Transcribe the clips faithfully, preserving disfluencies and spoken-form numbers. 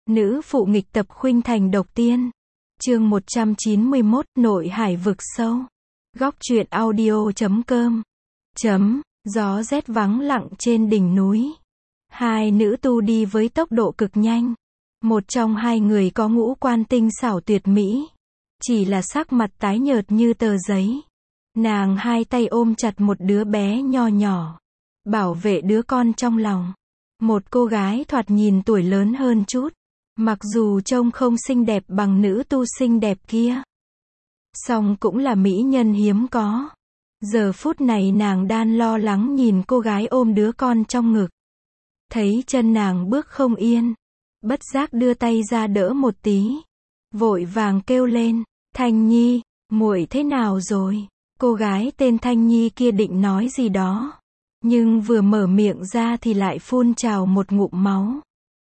Nữ phụ nghịch tập khuynh thành độc tiên. Chương một trăm chín mươi mốt, Nội hải vực sâu. Góc truyện audio chấm com. Chấm, gió rét vắng lặng trên đỉnh núi. Hai nữ tu đi với tốc độ cực nhanh. Một trong hai người có ngũ quan tinh xảo tuyệt mỹ. Chỉ là sắc mặt tái nhợt như tờ giấy. Nàng hai tay ôm chặt một đứa bé nho nhỏ. Bảo vệ đứa con trong lòng. Một cô gái thoạt nhìn tuổi lớn hơn chút. Mặc dù trông không xinh đẹp bằng nữ tu xinh đẹp kia. Song cũng là mỹ nhân hiếm có. Giờ phút này nàng đang lo lắng nhìn cô gái ôm đứa con trong ngực. Thấy chân nàng bước không yên. Bất giác đưa tay ra đỡ một tí. Vội vàng kêu lên, Thanh Nhi, muội thế nào rồi? Cô gái tên Thanh Nhi kia định nói gì đó. Nhưng vừa mở miệng ra thì lại phun trào một ngụm máu.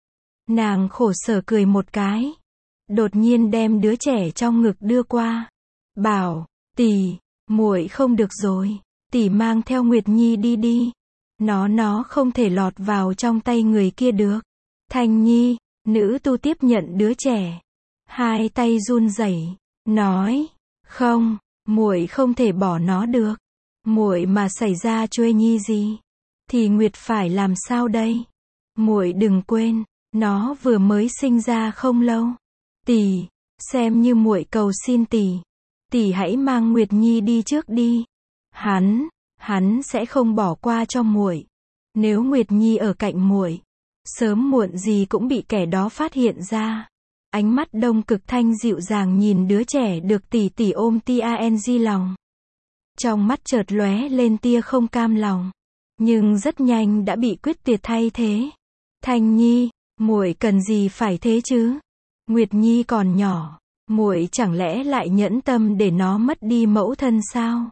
Nàng khổ sở cười một cái. Đột nhiên đem đứa trẻ trong ngực đưa qua. Bảo, tỷ, muội không được rồi. Tỷ mang theo Nguyệt Nhi đi đi. Nó nó không thể lọt vào trong tay người kia được. Thanh Nhi, nữ tu tiếp nhận đứa trẻ. Hai tay run rẩy, nói, không, muội không thể bỏ nó được. Muội mà xảy ra chuê nhi gì, thì Nguyệt phải làm sao đây? Muội đừng quên, nó vừa mới sinh ra không lâu. Tỷ, xem như muội cầu xin tỷ. Tỷ hãy mang Nguyệt Nhi đi trước đi. Hắn, hắn sẽ không bỏ qua cho muội. Nếu Nguyệt Nhi ở cạnh muội, sớm muộn gì cũng bị kẻ đó phát hiện ra. Ánh mắt Đông Cực Thanh dịu dàng nhìn đứa trẻ được tỷ tỷ ôm tang lòng. Trong mắt chợt lóe lên tia không cam lòng, nhưng rất nhanh đã bị quyết tuyệt thay thế. Thanh Nhi, muội cần gì phải thế chứ? Nguyệt Nhi còn nhỏ, muội chẳng lẽ lại nhẫn tâm để nó mất đi mẫu thân sao?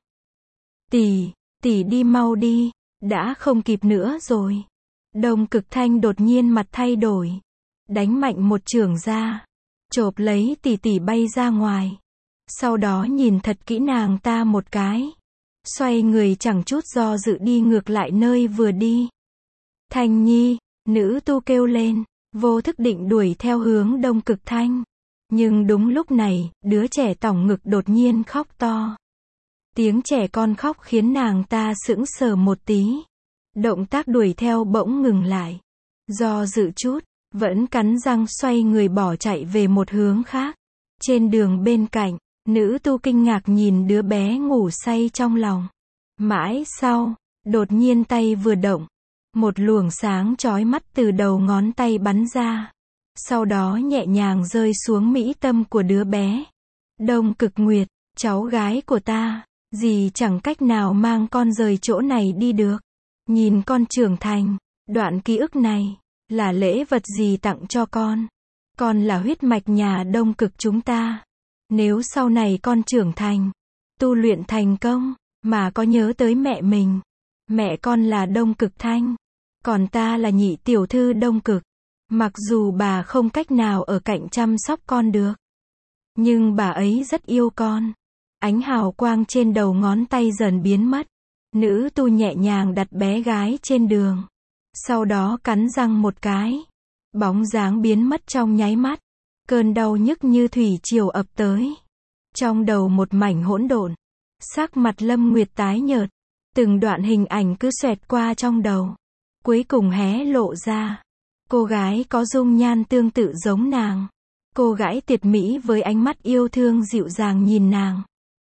Tỷ, tỷ đi mau đi, đã không kịp nữa rồi. Đông Cực Thanh đột nhiên mặt thay đổi, đánh mạnh một chưởng ra, chộp lấy tỷ tỷ bay ra ngoài. Sau đó nhìn thật kỹ nàng ta một cái. Xoay người chẳng chút do dự đi ngược lại nơi vừa đi. Thanh Nhi, nữ tu kêu lên, vô thức định đuổi theo hướng Đông Cực Thanh. Nhưng đúng lúc này, đứa trẻ tỏng ngực đột nhiên khóc to. Tiếng trẻ con khóc khiến nàng ta sững sờ một tí. Động tác đuổi theo bỗng ngừng lại. Do dự chút, vẫn cắn răng xoay người bỏ chạy về một hướng khác. Trên đường bên cạnh, nữ tu kinh ngạc nhìn đứa bé ngủ say trong lòng. Mãi sau, đột nhiên tay vừa động. Một luồng sáng chói mắt từ đầu ngón tay bắn ra. Sau đó nhẹ nhàng rơi xuống mỹ tâm của đứa bé. Đông Cực Nguyệt, cháu gái của ta, dì chẳng cách nào mang con rời chỗ này đi được. Nhìn con trưởng thành, đoạn ký ức này, là lễ vật gì tặng cho con. Con là huyết mạch nhà Đông Cực chúng ta. Nếu sau này con trưởng thành, tu luyện thành công, mà có nhớ tới mẹ mình. Mẹ con là Đông Cực Thanh, còn ta là nhị tiểu thư Đông Cực. Mặc dù bà không cách nào ở cạnh chăm sóc con được, nhưng bà ấy rất yêu con. Ánh hào quang trên đầu ngón tay dần biến mất. Nữ tu nhẹ nhàng đặt bé gái trên đường. Sau đó cắn răng một cái. Bóng dáng biến mất trong nháy mắt. Cơn đau nhức như thủy triều ập tới. Trong đầu một mảnh hỗn độn. Sắc mặt Lâm Nguyệt tái nhợt. Từng đoạn hình ảnh cứ xoẹt qua trong đầu. Cuối cùng hé lộ ra. Cô gái có dung nhan tương tự giống nàng. Cô gái tuyệt mỹ với ánh mắt yêu thương dịu dàng nhìn nàng.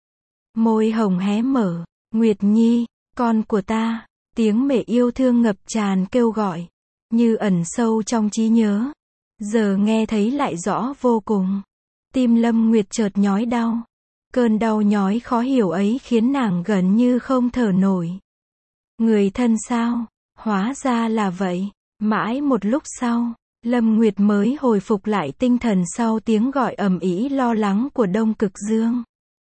Môi hồng hé mở. Nguyệt Nhi, con của ta. Tiếng mẹ yêu thương ngập tràn kêu gọi. Như ẩn sâu trong trí nhớ. Giờ nghe thấy lại rõ vô cùng. Tim Lâm Nguyệt chợt nhói đau. Cơn đau nhói khó hiểu ấy khiến nàng gần như không thở nổi. Người thân sao? Hóa ra là vậy. Mãi một lúc sau, Lâm Nguyệt mới hồi phục lại tinh thần sau tiếng gọi ầm ĩ lo lắng của Đông Cực Dương.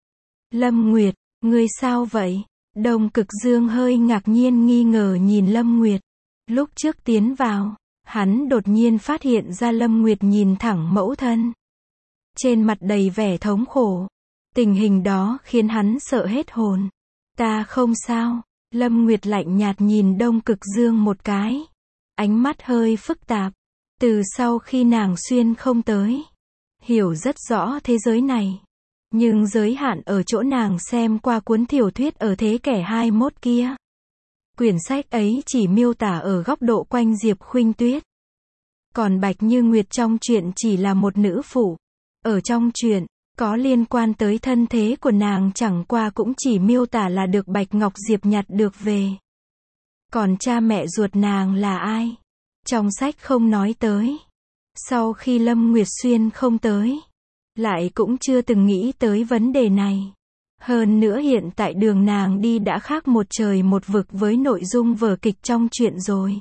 Lâm Nguyệt, ngươi sao vậy? Đông Cực Dương hơi ngạc nhiên nghi ngờ nhìn Lâm Nguyệt. Lúc trước tiến vào, hắn đột nhiên phát hiện ra Lâm Nguyệt nhìn thẳng mẫu thân. Trên mặt đầy vẻ thống khổ. Tình hình đó khiến hắn sợ hết hồn. Ta không sao. Lâm Nguyệt lạnh nhạt nhìn Đông Cực Dương một cái. Ánh mắt hơi phức tạp. Từ sau khi nàng xuyên không tới, hiểu rất rõ thế giới này. Nhưng giới hạn ở chỗ nàng xem qua cuốn tiểu thuyết ở thế kỷ hai mươi mốt kia. Quyển sách ấy chỉ miêu tả ở góc độ quanh Diệp Khuynh Tuyết. Còn Bạch Như Nguyệt trong truyện chỉ là một nữ phụ. Ở trong truyện, có liên quan tới thân thế của nàng chẳng qua cũng chỉ miêu tả là được Bạch Ngọc Diệp nhặt được về. Còn cha mẹ ruột nàng là ai? Trong sách không nói tới. Sau khi Lâm Nguyệt Xuyên không tới, lại cũng chưa từng nghĩ tới vấn đề này. Hơn nữa hiện tại đường nàng đi đã khác một trời một vực với nội dung vở kịch trong truyện rồi.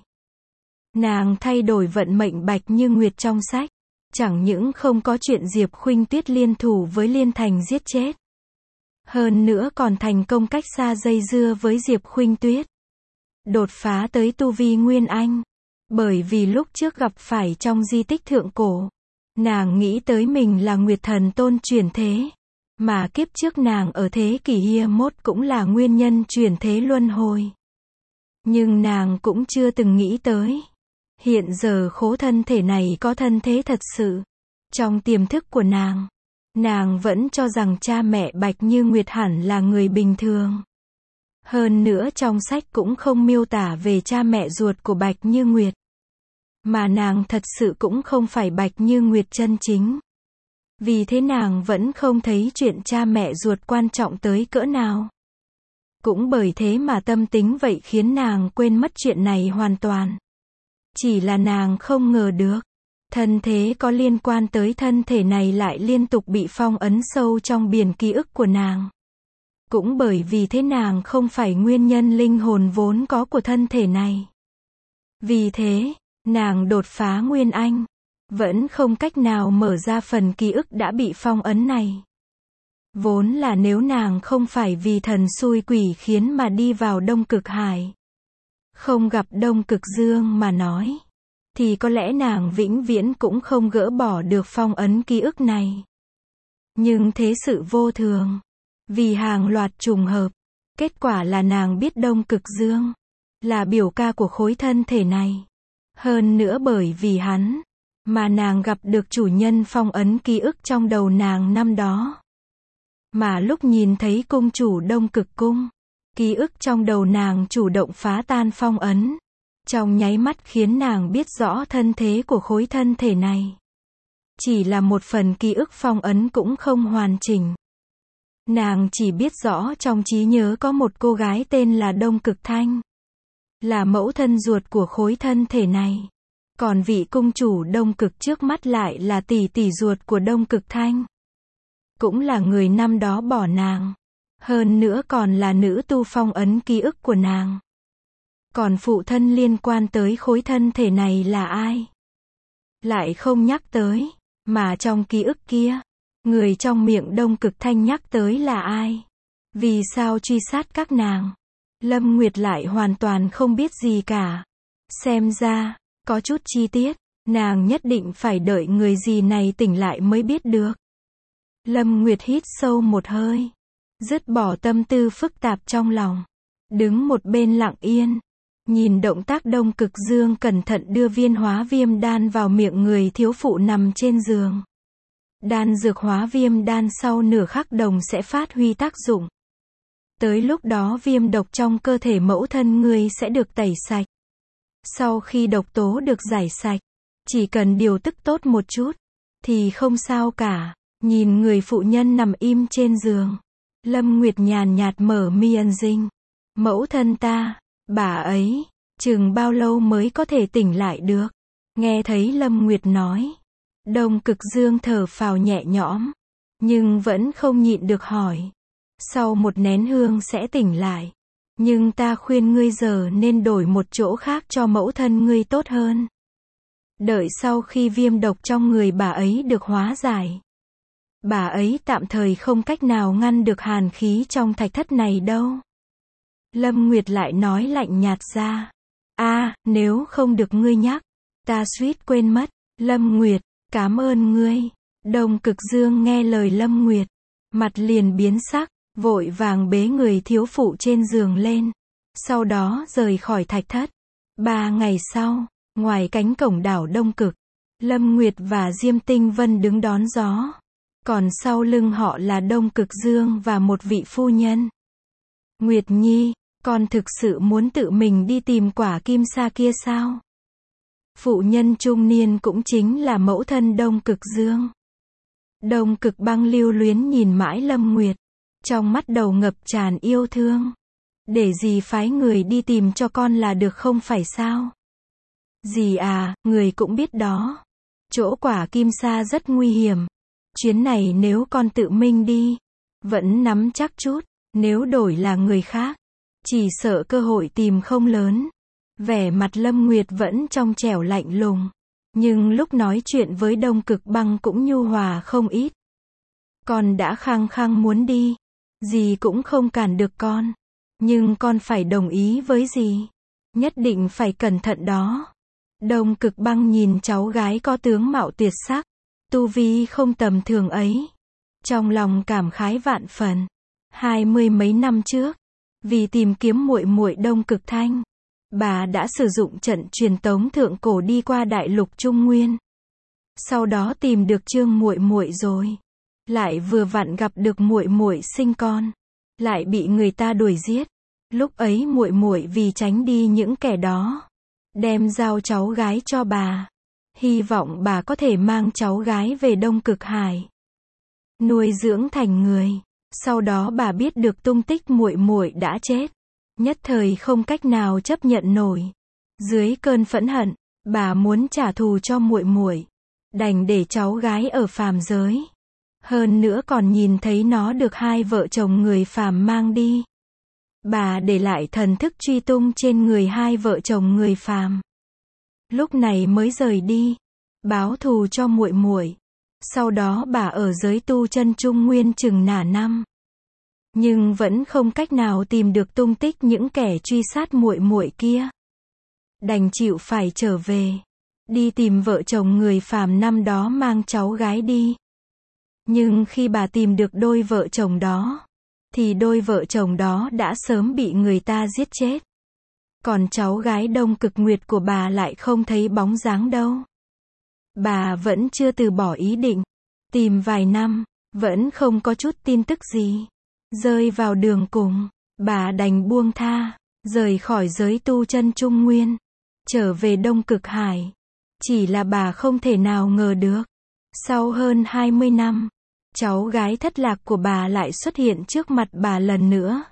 Nàng thay đổi vận mệnh Bạch Như Nguyệt trong sách. Chẳng những không có chuyện Diệp Khuynh Tuyết liên thủ với Liên Thành giết chết. Hơn nữa còn thành công cách xa dây dưa với Diệp Khuynh Tuyết. Đột phá tới tu vi Nguyên Anh. Bởi vì lúc trước gặp phải trong di tích thượng cổ, nàng nghĩ tới mình là Nguyệt Thần Tôn chuyển thế. Mà kiếp trước nàng ở thế kỷ hai mươi mốt cũng là nguyên nhân chuyển thế luân hồi. Nhưng nàng cũng chưa từng nghĩ tới. Hiện giờ khố thân thể này có thân thế thật sự. Trong tiềm thức của nàng, nàng vẫn cho rằng cha mẹ Bạch Như Nguyệt hẳn là người bình thường. Hơn nữa trong sách cũng không miêu tả về cha mẹ ruột của Bạch Như Nguyệt. Mà nàng thật sự cũng không phải Bạch Như Nguyệt chân chính. Vì thế nàng vẫn không thấy chuyện cha mẹ ruột quan trọng tới cỡ nào. Cũng bởi thế mà tâm tính vậy khiến nàng quên mất chuyện này hoàn toàn. Chỉ là nàng không ngờ được, thân thế có liên quan tới thân thể này lại liên tục bị phong ấn sâu trong biển ký ức của nàng. Cũng bởi vì thế nàng không phải nguyên nhân linh hồn vốn có của thân thể này. Vì thế, nàng đột phá Nguyên Anh, vẫn không cách nào mở ra phần ký ức đã bị phong ấn này. Vốn là nếu nàng không phải vì thần xui quỷ khiến mà đi vào Đông Cực Hải, không gặp Đông Cực Dương mà nói, thì có lẽ nàng vĩnh viễn cũng không gỡ bỏ được phong ấn ký ức này. Nhưng thế sự vô thường. Vì hàng loạt trùng hợp, kết quả là nàng biết Đông Cực Dương là biểu ca của khối thân thể này. Hơn nữa bởi vì hắn, mà nàng gặp được chủ nhân phong ấn ký ức trong đầu nàng năm đó. Mà lúc nhìn thấy cung chủ Đông Cực Cung, ký ức trong đầu nàng chủ động phá tan phong ấn. Trong nháy mắt khiến nàng biết rõ thân thế của khối thân thể này. Chỉ là một phần ký ức phong ấn cũng không hoàn chỉnh. Nàng chỉ biết rõ trong trí nhớ có một cô gái tên là Đông Cực Thanh. Là mẫu thân ruột của khối thân thể này. Còn vị cung chủ Đông Cực trước mắt lại là tỷ tỷ ruột của Đông Cực Thanh. Cũng là người năm đó bỏ nàng. Hơn nữa còn là nữ tu phong ấn ký ức của nàng. Còn phụ thân liên quan tới khối thân thể này là ai? Lại không nhắc tới, mà trong ký ức kia, người trong miệng Đông Cực Thanh nhắc tới là ai? Vì sao truy sát các nàng? Lâm Nguyệt lại hoàn toàn không biết gì cả. Xem ra, có chút chi tiết, nàng nhất định phải đợi người gì này tỉnh lại mới biết được. Lâm Nguyệt hít sâu một hơi, dứt bỏ tâm tư phức tạp trong lòng, đứng một bên lặng yên, nhìn động tác Đông Cực Dương cẩn thận đưa viên hóa viêm đan vào miệng người thiếu phụ nằm trên giường. Đan dược hóa viêm đan sau nửa khắc đồng sẽ phát huy tác dụng. Tới lúc đó viêm độc trong cơ thể mẫu thân ngươi sẽ được tẩy sạch. Sau khi độc tố được giải sạch, chỉ cần điều tức tốt một chút, thì không sao cả. Nhìn người phụ nhân nằm im trên giường, Lâm Nguyệt nhàn nhạt mở mi ân dinh. Mẫu thân ta, bà ấy, chừng bao lâu mới có thể tỉnh lại được? Nghe thấy Lâm Nguyệt nói, Đông Cực Dương thở phào nhẹ nhõm, nhưng vẫn không nhịn được hỏi. Sau một nén hương sẽ tỉnh lại. Nhưng ta khuyên ngươi giờ nên đổi một chỗ khác cho mẫu thân ngươi tốt hơn. Đợi sau khi viêm độc trong người bà ấy được hóa giải. Bà ấy tạm thời không cách nào ngăn được hàn khí trong thạch thất này đâu. Lâm Nguyệt lại nói lạnh nhạt ra. A, nếu không được ngươi nhắc, ta suýt quên mất. Lâm Nguyệt, cảm ơn ngươi. Đông Cực Dương nghe lời Lâm Nguyệt, mặt liền biến sắc, vội vàng bế người thiếu phụ trên giường lên. Sau đó rời khỏi thạch thất. Ba ngày sau, ngoài cánh cổng đảo Đông Cực, Lâm Nguyệt và Diêm Tinh Vân đứng đón gió. Còn sau lưng họ là Đông Cực Dương và một vị phu nhân. Nguyệt Nhi, con thực sự muốn tự mình đi tìm quả kim sa kia sao? Phụ nhân trung niên cũng chính là mẫu thân Đông Cực Dương. Đông Cực Băng lưu luyến nhìn mãi Lâm Nguyệt, trong mắt đầu ngập tràn yêu thương. Để dì phái người đi tìm cho con là được không phải sao? Dì à, người cũng biết đó. Chỗ quả kim sa rất nguy hiểm. Chuyến này nếu con tự mình đi, vẫn nắm chắc chút. Nếu đổi là người khác, chỉ sợ cơ hội tìm không lớn. Vẻ mặt Lâm Nguyệt vẫn trong trẻo lạnh lùng. Nhưng lúc nói chuyện với Đông Cực Băng cũng nhu hòa không ít. Con đã khăng khăng muốn đi, dì cũng không cản được con. Nhưng con phải đồng ý với dì. Nhất định phải cẩn thận đó. Đông Cực Băng nhìn cháu gái có tướng mạo tuyệt sắc, tu vi không tầm thường ấy. Trong lòng cảm khái vạn phần. Hai mươi mấy năm trước, vì tìm kiếm muội muội Đông Cực Thanh, bà đã sử dụng trận truyền tống thượng cổ đi qua đại lục Trung Nguyên. Sau đó tìm được Trương muội muội rồi, lại vừa vặn gặp được muội muội sinh con, lại bị người ta đuổi giết. Lúc ấy muội muội vì tránh đi những kẻ đó, đem giao cháu gái cho bà, hy vọng bà có thể mang cháu gái về Đông Cực Hải, nuôi dưỡng thành người. Sau đó bà biết được tung tích muội muội đã chết, nhất thời không cách nào chấp nhận nổi. Dưới cơn phẫn hận, bà muốn trả thù cho muội muội, đành để cháu gái ở phàm giới. Hơn nữa còn nhìn thấy nó được hai vợ chồng người phàm mang đi. Bà để lại thần thức truy tung trên người hai vợ chồng người phàm. Lúc này mới rời đi, báo thù cho muội muội. Sau đó bà ở giới tu chân Trung Nguyên chừng nửa năm, nhưng vẫn không cách nào tìm được tung tích những kẻ truy sát muội muội kia. Đành chịu phải trở về, đi tìm vợ chồng người phàm năm đó mang cháu gái đi. Nhưng khi bà tìm được đôi vợ chồng đó, thì đôi vợ chồng đó đã sớm bị người ta giết chết. Còn cháu gái Đông Cực Nguyệt của bà lại không thấy bóng dáng đâu. Bà vẫn chưa từ bỏ ý định, tìm vài năm, vẫn không có chút tin tức gì. Rơi vào đường cùng, bà đành buông tha, rời khỏi giới tu chân Trung Nguyên, trở về Đông Cực Hải. Chỉ là bà không thể nào ngờ được, sau hơn hai mươi năm, cháu gái thất lạc của bà lại xuất hiện trước mặt bà lần nữa.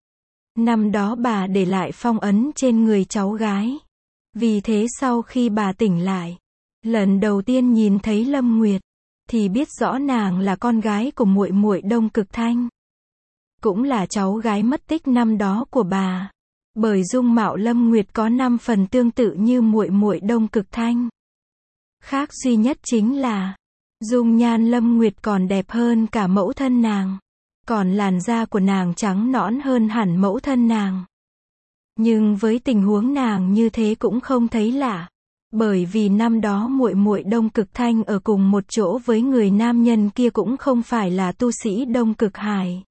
Năm đó bà để lại phong ấn trên người cháu gái. Vì thế sau khi bà tỉnh lại, lần đầu tiên nhìn thấy Lâm Nguyệt, thì biết rõ nàng là con gái của muội muội Đông Cực Thanh, cũng là cháu gái mất tích năm đó của bà. Bởi dung mạo Lâm Nguyệt có năm phần tương tự như muội muội Đông Cực Thanh. Khác duy nhất chính là, dung nhan Lâm Nguyệt còn đẹp hơn cả mẫu thân nàng, còn làn da của nàng trắng nõn hơn hẳn mẫu thân nàng. Nhưng với tình huống nàng như thế cũng không thấy lạ, bởi vì năm đó muội muội Đông Cực Thanh ở cùng một chỗ với người nam nhân kia cũng không phải là tu sĩ Đông Cực Hải,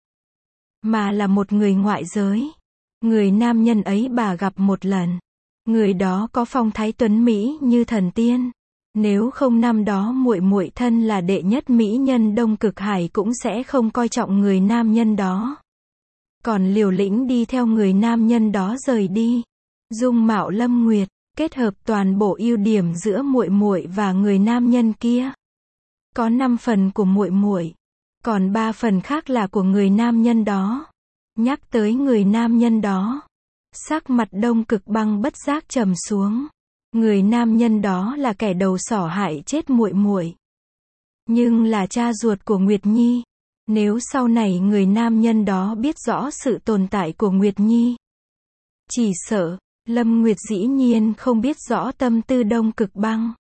mà là một người ngoại giới. Người nam nhân ấy bà gặp một lần, người đó có phong thái tuấn mỹ như thần tiên. Nếu không năm đó muội muội thân là đệ nhất mỹ nhân Đông Cực Hải cũng sẽ không coi trọng người nam nhân đó, còn liều lĩnh đi theo người nam nhân đó rời đi. Dung mạo Lâm Nguyệt kết hợp toàn bộ ưu điểm giữa muội muội và người nam nhân kia. Có năm phần của muội muội, còn ba phần khác là của người nam nhân đó. Nhắc tới người nam nhân đó, sắc mặt Đông Cực Băng bất giác trầm xuống. Người nam nhân đó là kẻ đầu sỏ hại chết muội muội, nhưng là cha ruột của Nguyệt Nhi. Nếu sau này người nam nhân đó biết rõ sự tồn tại của Nguyệt Nhi, chỉ sợ Lâm Nguyệt dĩ nhiên không biết rõ tâm tư Đông Cực Băng.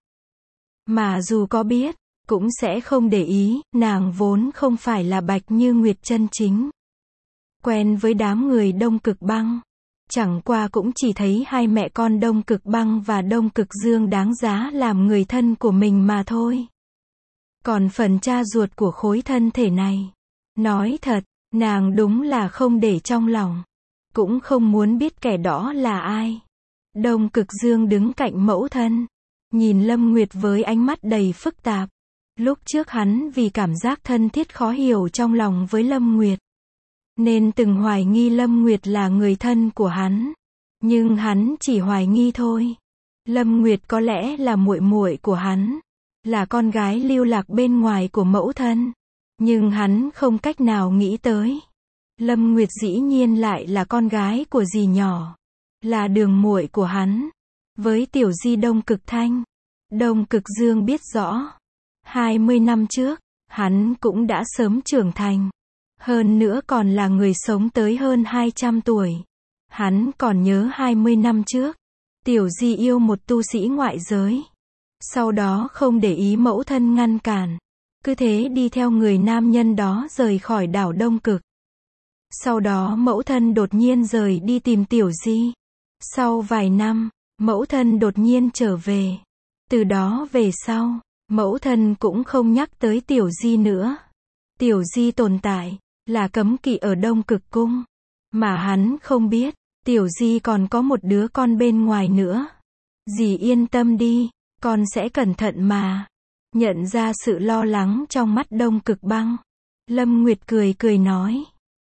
Mà dù có biết, cũng sẽ không để ý, nàng vốn không phải là Bạch Như Nguyệt chân chính. Quen với đám người Đông Cực Băng, chẳng qua cũng chỉ thấy hai mẹ con Đông Cực Băng và Đông Cực Dương đáng giá làm người thân của mình mà thôi. Còn phần cha ruột của khối thân thể này, nói thật, nàng đúng là không để trong lòng, cũng không muốn biết kẻ đó là ai. Đông Cực Dương đứng cạnh mẫu thân, nhìn Lâm Nguyệt với ánh mắt đầy phức tạp. Lúc trước hắn vì cảm giác thân thiết khó hiểu trong lòng với Lâm Nguyệt, nên từng hoài nghi Lâm Nguyệt là người thân của hắn. Nhưng hắn chỉ hoài nghi thôi. Lâm Nguyệt có lẽ là muội muội của hắn, là con gái lưu lạc bên ngoài của mẫu thân. Nhưng hắn không cách nào nghĩ tới, Lâm Nguyệt dĩ nhiên lại là con gái của dì nhỏ, là đường muội của hắn. Với tiểu di Đông Cực Thanh, Đông Cực Dương biết rõ, hai mươi năm trước, hắn cũng đã sớm trưởng thành. Hơn nữa còn là người sống tới hơn hai trăm tuổi. Hắn còn nhớ hai mươi năm trước, tiểu di yêu một tu sĩ ngoại giới. Sau đó không để ý mẫu thân ngăn cản, cứ thế đi theo người nam nhân đó rời khỏi đảo Đông Cực. Sau đó mẫu thân đột nhiên rời đi tìm tiểu di. Sau vài năm, mẫu thân đột nhiên trở về. Từ đó về sau, mẫu thân cũng không nhắc tới tiểu di nữa. Tiểu di tồn tại, là cấm kỵ ở Đông Cực Cung. Mà hắn không biết, tiểu di còn có một đứa con bên ngoài nữa. Dì yên tâm đi, con sẽ cẩn thận mà. Nhận ra sự lo lắng trong mắt Đông Cực Băng, Lâm Nguyệt cười cười nói.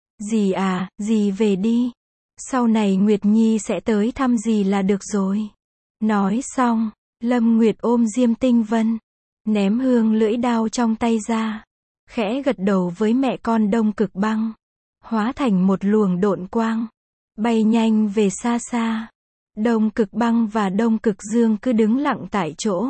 Dì à, dì về đi. Sau này Nguyệt Nhi sẽ tới thăm dì là được rồi. Nói xong, Lâm Nguyệt ôm Diêm Tinh Vân, ném hương lưỡi đao trong tay ra, khẽ gật đầu với mẹ con Đông Cực Băng, hóa thành một luồng độn quang, bay nhanh về xa xa. Đông Cực Băng và Đông Cực Dương cứ đứng lặng tại chỗ,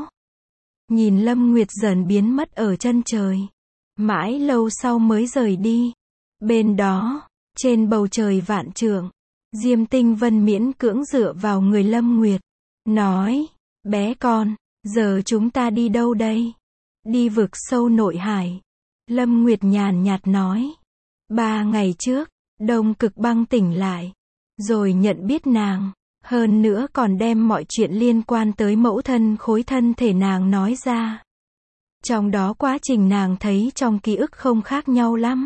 nhìn Lâm Nguyệt dần biến mất ở chân trời. Mãi lâu sau mới rời đi. Bên đó, trên bầu trời vạn trượng, Diêm Tinh Vân miễn cưỡng dựa vào người Lâm Nguyệt, nói, bé con, giờ chúng ta đi đâu đây? Đi vực sâu nội hải. Lâm Nguyệt nhàn nhạt nói. Ba ngày trước, Đông Cực Băng tỉnh lại, rồi nhận biết nàng, hơn nữa còn đem mọi chuyện liên quan tới mẫu thân khối thân thể nàng nói ra. Trong đó quá trình nàng thấy trong ký ức không khác nhau lắm.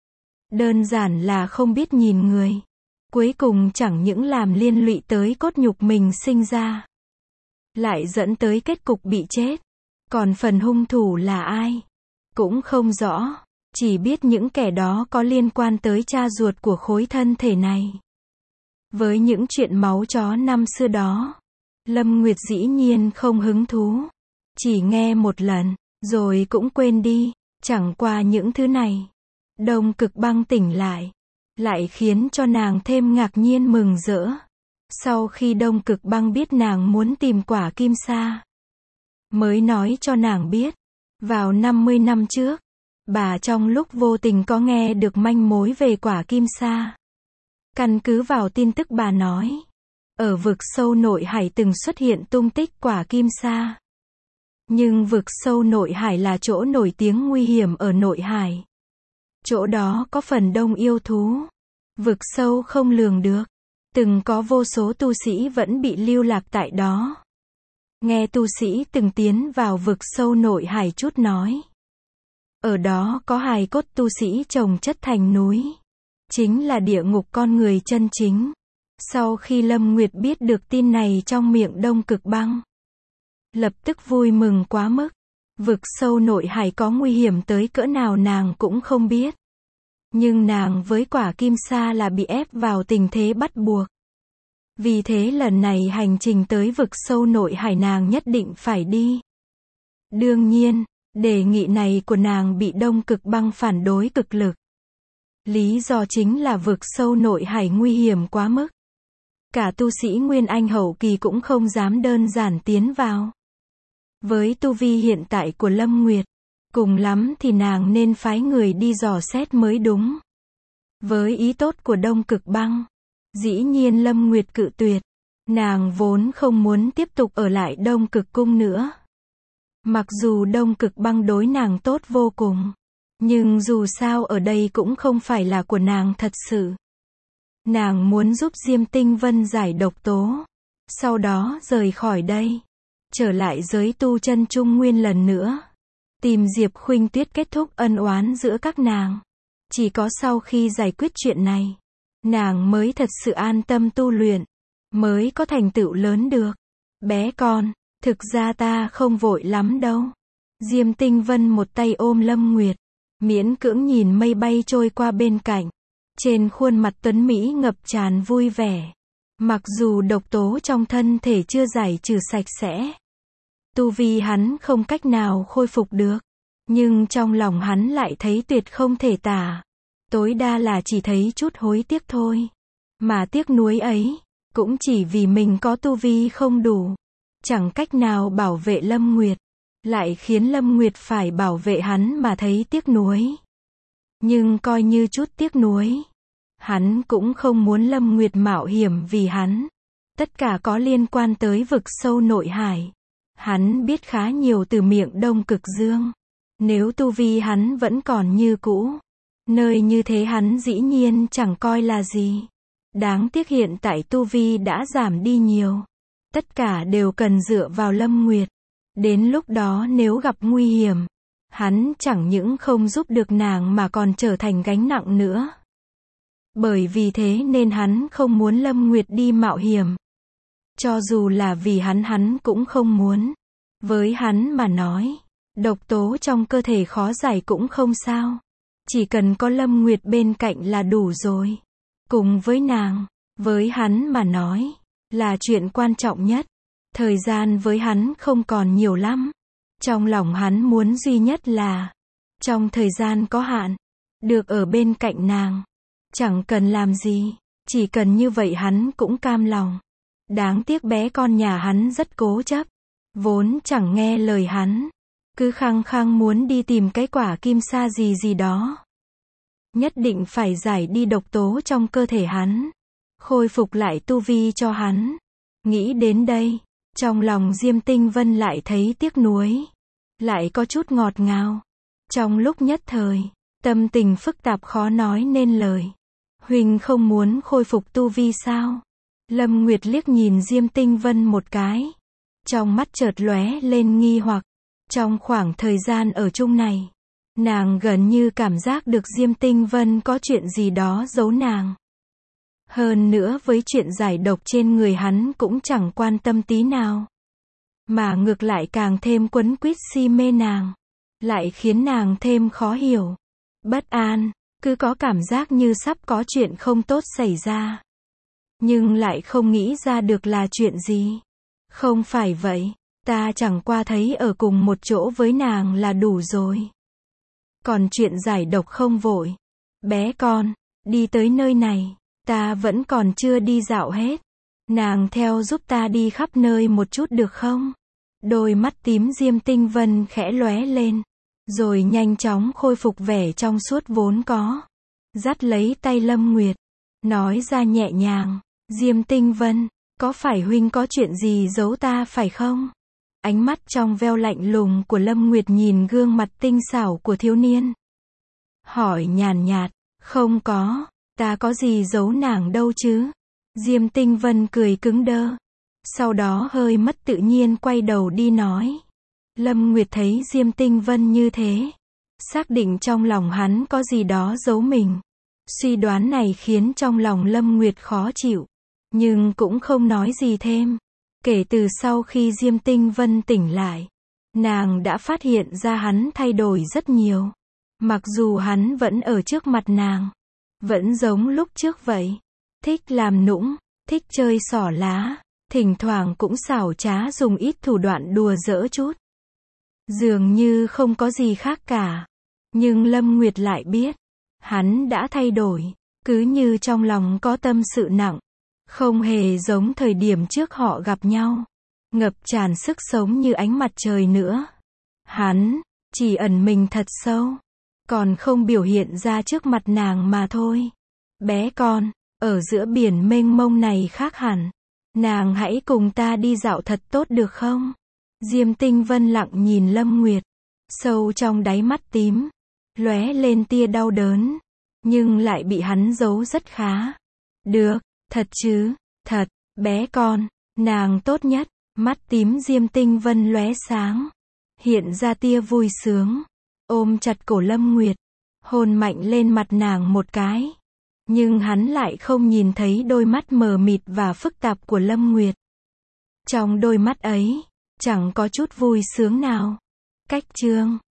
Đơn giản là không biết nhìn người. Cuối cùng chẳng những làm liên lụy tới cốt nhục mình sinh ra, lại dẫn tới kết cục bị chết. Còn phần hung thủ là ai? Cũng không rõ. Chỉ biết những kẻ đó có liên quan tới cha ruột của khối thân thể này. Với những chuyện máu chó năm xưa đó, Lâm Nguyệt dĩ nhiên không hứng thú. Chỉ nghe một lần, rồi cũng quên đi. Chẳng qua những thứ này, Đông Cực Băng tỉnh lại, lại khiến cho nàng thêm ngạc nhiên mừng rỡ. Sau khi Đông Cực Băng biết nàng muốn tìm quả kim sa, mới nói cho nàng biết, vào năm mươi năm trước, bà trong lúc vô tình có nghe được manh mối về quả kim sa. Căn cứ vào tin tức bà nói, ở vực sâu nội hải từng xuất hiện tung tích quả kim sa. Nhưng vực sâu nội hải là chỗ nổi tiếng nguy hiểm ở nội hải. Chỗ đó có phần đông yêu thú. Vực sâu không lường được. Từng có vô số tu sĩ vẫn bị lưu lạc tại đó. Nghe tu sĩ từng tiến vào vực sâu nội hải chút nói. Ở đó có hài cốt tu sĩ chồng chất thành núi. Chính là địa ngục con người chân chính. Sau khi Lâm Nguyệt biết được tin này trong miệng Đông Cực Băng, lập tức vui mừng quá mức. Vực sâu nội hải có nguy hiểm tới cỡ nào nàng cũng không biết. Nhưng nàng với quả kim sa là bị ép vào tình thế bắt buộc. Vì thế lần này hành trình tới vực sâu nội hải nàng nhất định phải đi. Đương nhiên, đề nghị này của nàng bị Đông Cực Băng phản đối cực lực. Lý do chính là vực sâu nội hải nguy hiểm quá mức. Cả tu sĩ Nguyên Anh hậu kỳ cũng không dám đơn giản tiến vào. Với tu vi hiện tại của Lâm Nguyệt, cùng lắm thì nàng nên phái người đi dò xét mới đúng. Với ý tốt của Đông Cực Băng, dĩ nhiên Lâm Nguyệt cự tuyệt. Nàng vốn không muốn tiếp tục ở lại Đông Cực Cung nữa. Mặc dù Đông Cực Băng đối nàng tốt vô cùng, nhưng dù sao ở đây cũng không phải là của nàng thật sự. Nàng muốn giúp Diêm Tinh Vân giải độc tố, sau đó rời khỏi đây, trở lại giới tu chân Trung Nguyên lần nữa, tìm Diệp Khuynh Tuyết kết thúc ân oán giữa các nàng. Chỉ có sau khi giải quyết chuyện này, nàng mới thật sự an tâm tu luyện, mới có thành tựu lớn được. Bé con, Thực ra ta không vội lắm đâu. Diêm Tinh Vân một tay ôm Lâm Nguyệt, miễn cưỡng nhìn mây bay trôi qua bên cạnh. Trên khuôn mặt tuấn Mỹ ngập tràn vui vẻ. Mặc dù độc tố trong thân thể chưa giải trừ sạch sẽ, tu vi hắn không cách nào khôi phục được, nhưng trong lòng hắn lại thấy tuyệt không thể tả. Tối đa là chỉ thấy chút hối tiếc thôi. Mà tiếc nuối ấy, cũng chỉ vì mình có tu vi không đủ, chẳng cách nào bảo vệ Lâm Nguyệt, lại khiến Lâm Nguyệt phải bảo vệ hắn mà thấy tiếc nuối. Nhưng coi như chút tiếc nuối, hắn cũng không muốn Lâm Nguyệt mạo hiểm vì hắn. Tất cả có liên quan tới vực sâu nội hải, hắn biết khá nhiều từ miệng Đông Cực Dương. Nếu tu vi hắn vẫn còn như cũ, nơi như thế hắn dĩ nhiên chẳng coi là gì. Đáng tiếc hiện tại tu vi đã giảm đi nhiều. Tất cả đều cần dựa vào Lâm Nguyệt. Đến lúc đó nếu gặp nguy hiểm, hắn chẳng những không giúp được nàng mà còn trở thành gánh nặng nữa. Bởi vì thế nên hắn không muốn Lâm Nguyệt đi mạo hiểm. Cho dù là vì hắn hắn cũng không muốn. Với hắn mà nói, độc tố trong cơ thể khó giải cũng không sao. Chỉ cần có Lâm Nguyệt bên cạnh là đủ rồi. Cùng với nàng, với hắn mà nói, là chuyện quan trọng nhất. Thời gian với hắn không còn nhiều lắm. Trong lòng hắn muốn duy nhất là, trong thời gian có hạn, được ở bên cạnh nàng. Chẳng cần làm gì, chỉ cần như vậy hắn cũng cam lòng. Đáng tiếc bé con nhà hắn rất cố chấp, vốn chẳng nghe lời hắn, cứ khăng khăng muốn đi tìm cái quả kim sa gì gì đó. Nhất định phải giải đi độc tố trong cơ thể hắn, khôi phục lại tu vi cho hắn. Nghĩ đến đây, trong lòng Diêm Tinh Vân lại thấy tiếc nuối, lại có chút ngọt ngào. Trong lúc nhất thời, tâm tình phức tạp khó nói nên lời. Huynh không muốn khôi phục tu vi sao? Lâm Nguyệt liếc nhìn Diêm Tinh Vân một cái, trong mắt chợt lóe lên nghi hoặc. Trong khoảng thời gian ở chung này, nàng gần như cảm giác được Diêm Tinh Vân có chuyện gì đó giấu nàng. Hơn nữa với chuyện giải độc trên người hắn cũng chẳng quan tâm tí nào, mà ngược lại càng thêm quấn quýt si mê nàng, lại khiến nàng thêm khó hiểu, bất an, cứ có cảm giác như sắp có chuyện không tốt xảy ra. Nhưng lại không nghĩ ra được là chuyện gì. Không phải vậy, ta chẳng qua thấy ở cùng một chỗ với nàng là đủ rồi. Còn chuyện giải độc không vội. Bé con, đi tới nơi này, ta vẫn còn chưa đi dạo hết. Nàng theo giúp ta đi khắp nơi một chút được không? Đôi mắt tím Diêm Tinh Vân khẽ lóe lên, rồi nhanh chóng khôi phục vẻ trong suốt vốn có. Dắt lấy tay Lâm Nguyệt, nói ra nhẹ nhàng, Diêm Tinh Vân, có phải huynh có chuyện gì giấu ta phải không? Ánh mắt trong veo lạnh lùng của Lâm Nguyệt nhìn gương mặt tinh xảo của thiếu niên. Hỏi nhàn nhạt, không có, ta có gì giấu nàng đâu chứ? Diêm Tinh Vân cười cứng đơ. Sau đó hơi mất tự nhiên quay đầu đi nói. Lâm Nguyệt thấy Diêm Tinh Vân như thế, xác định trong lòng hắn có gì đó giấu mình. Suy đoán này khiến trong lòng Lâm Nguyệt khó chịu, nhưng cũng không nói gì thêm. Kể từ sau khi Diêm Tinh Vân tỉnh lại, nàng đã phát hiện ra hắn thay đổi rất nhiều. Mặc dù hắn vẫn ở trước mặt nàng, vẫn giống lúc trước vậy, thích làm nũng, thích chơi xỏ lá, thỉnh thoảng cũng xảo trá dùng ít thủ đoạn đùa giỡn chút. Dường như không có gì khác cả. Nhưng Lâm Nguyệt lại biết, hắn đã thay đổi, cứ như trong lòng có tâm sự nặng, không hề giống thời điểm trước họ gặp nhau, ngập tràn sức sống như ánh mặt trời nữa. Hắn chỉ ẩn mình thật sâu, còn không biểu hiện ra trước mặt nàng mà thôi. Bé con, ở giữa biển mênh mông này khác hẳn, nàng hãy cùng ta đi dạo thật tốt được không? Diêm Tinh Vân lặng nhìn Lâm Nguyệt, sâu trong đáy mắt tím lóe lên tia đau đớn, nhưng lại bị hắn giấu rất khá. Được, thật chứ? Thật, bé con, nàng tốt nhất. Mắt tím Diêm Tinh Vân lóe sáng, hiện ra tia vui sướng, ôm chặt cổ Lâm Nguyệt, hôn mạnh lên mặt nàng một cái. Nhưng hắn lại không nhìn thấy đôi mắt mờ mịt và phức tạp của Lâm Nguyệt. Trong đôi mắt ấy, Chẳng có chút vui sướng nào. Cách chương